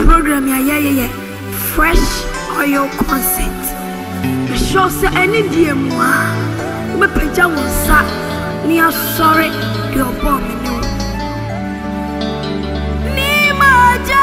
program ya fresh oil concept. Show say any day moi me peja wonsa ni asore de obo me no ni maja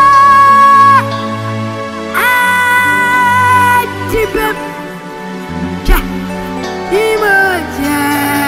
tipe ja ni maja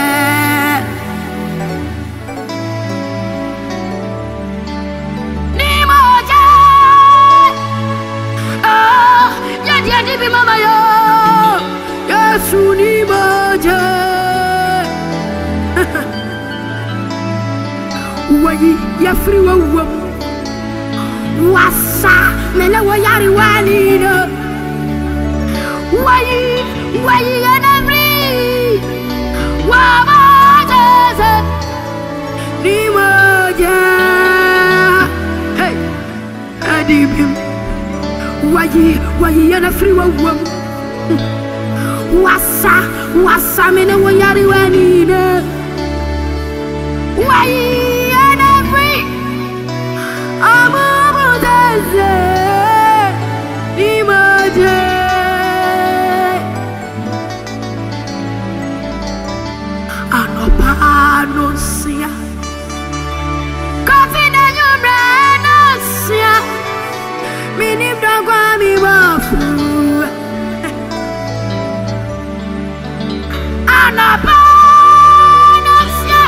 ya di mama yo Yesu ni maja wayi ya free wa wasa mele wo yari wani no wayi ya na free wa maja ni maja hey adibim wayi ya na free wa wasa mene wo yari wani ne wayi ya na free amu daze ni maje anopa anuncia kofi na nyumre anuncia minim dogwa mi wafu anapa anuncia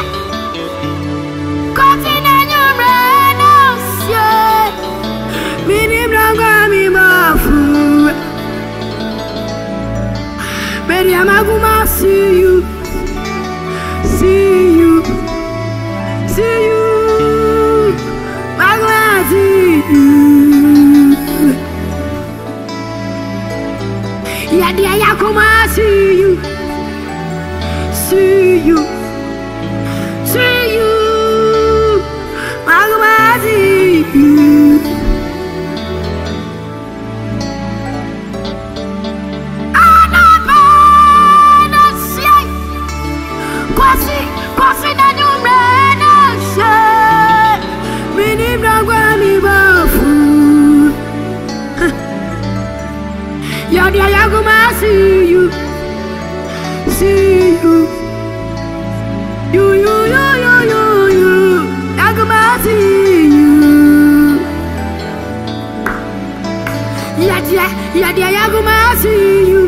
kofi na nyumre anuncia minim dogwa mi wafu Mary amaguma see you maguma see you yadi ayakuma see you maguma see you Kwasi na nyumre na she minim dogwa mi bafu yadi ayaguma see you yaguma see you yadi ayaguma see you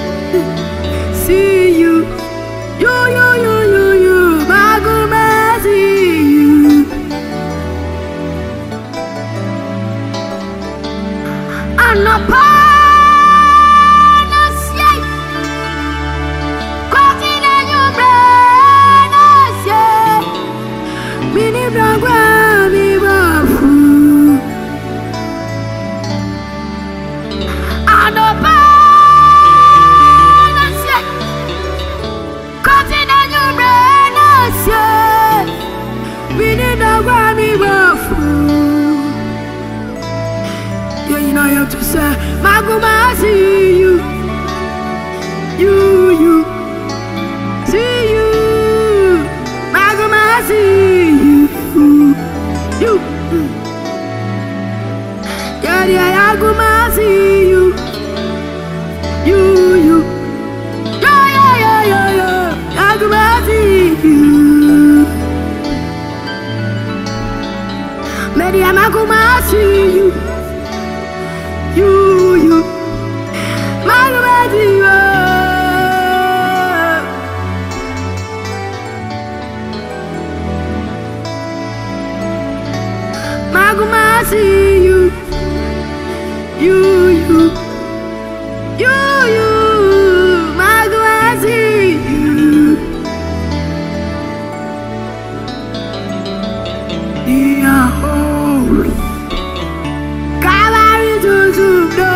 maguma see you anapa to say maguma see you see you maguma see you yadi ayaguma see you yaguma see you Mary amaguma see you maguma see you maguma see you maguma see you yeah holy Calvary to no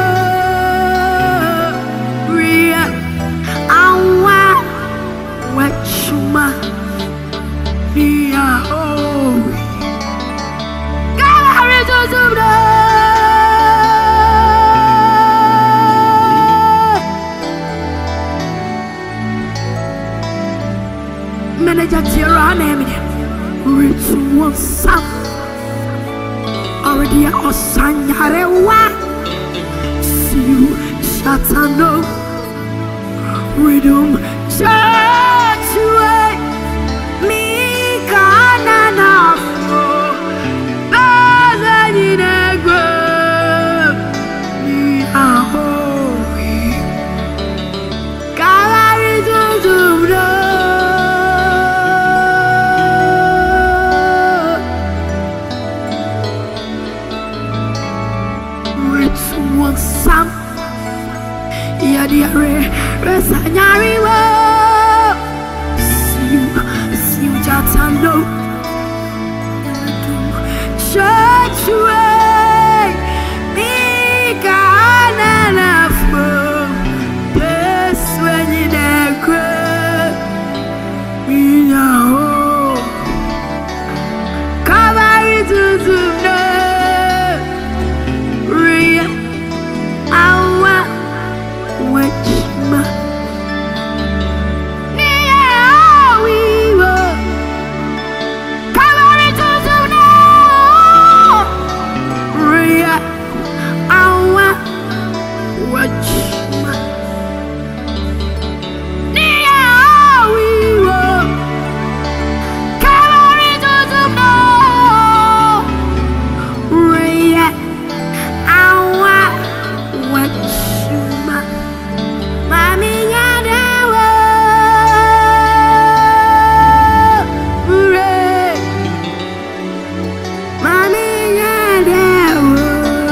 real awa wachuma yeah holy Calvary to no manager Tira name it. Rich one south. Or dia osanyarewa siu shatano rhythm chachue mi kanana fo bazanyinegwe ni ahowi kalari zuzumno Sam Yadiare Resanyariwo Siu Jatano Chachue Mika Nanafo Peswenyinekwe Minyaho Kavari Zuzumno Wachma Nia we were Calvary to no Ria Awa Wachma Nia we were Calvary to no Ria Awa Wachma Mami nyadawo ure Mami nyadawo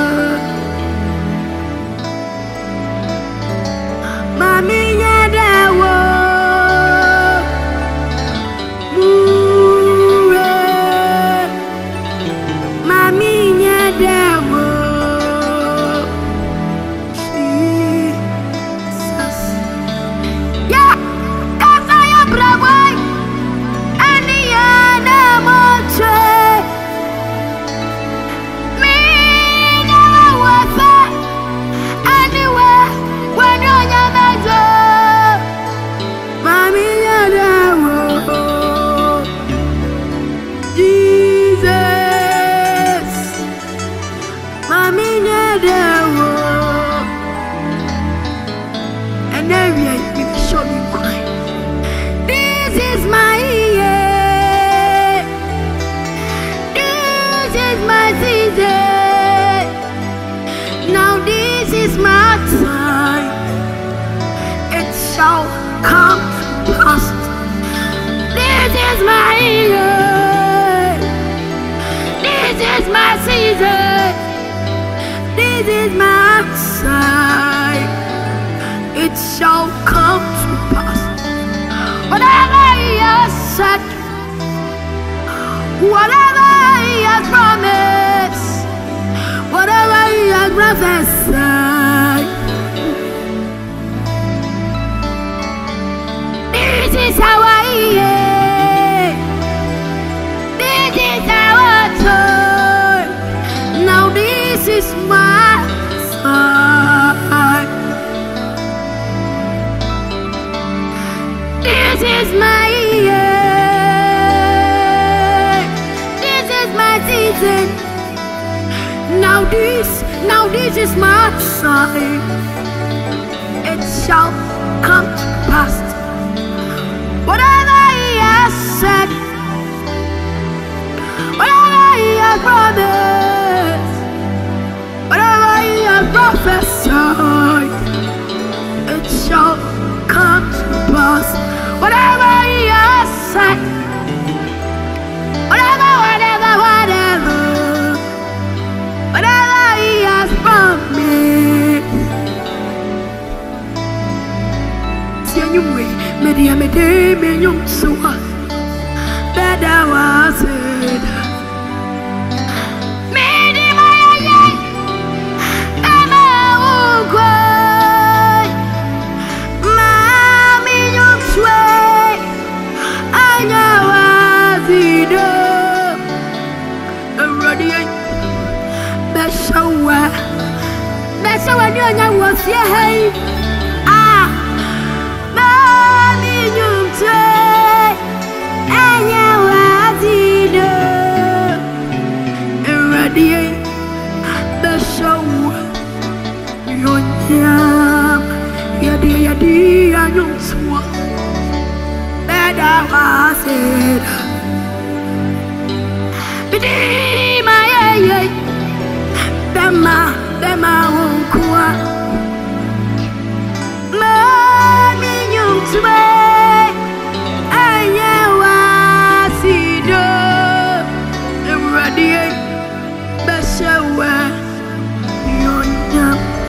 Mami nyadawo ure Mami nyadawo Now this is my time. It shall come to pass. This is my year. This is my season. This is my time. It shall come to pass. Whatever He has said, whatever He has promised, whatever He has prophesied, this is our year. This is our time. Now this is my time. This is my year. This is my season. Now this is my time. It shall come to pass. Whatever He has said, whatever He has promised, whatever He has prophesied, it shall come to pass. Whatever He has said, whatever He has promised. Sianyumwe, media menyum suwa, beda was it. Medi maya, ama ugwe, mami nyum swe, anya wazido, radiate. Beshawa nyonya wofie hey. Mami nyumtwe, anya wazido, radiate. yada wase bidi my ye bema unkwa mami nyumtwe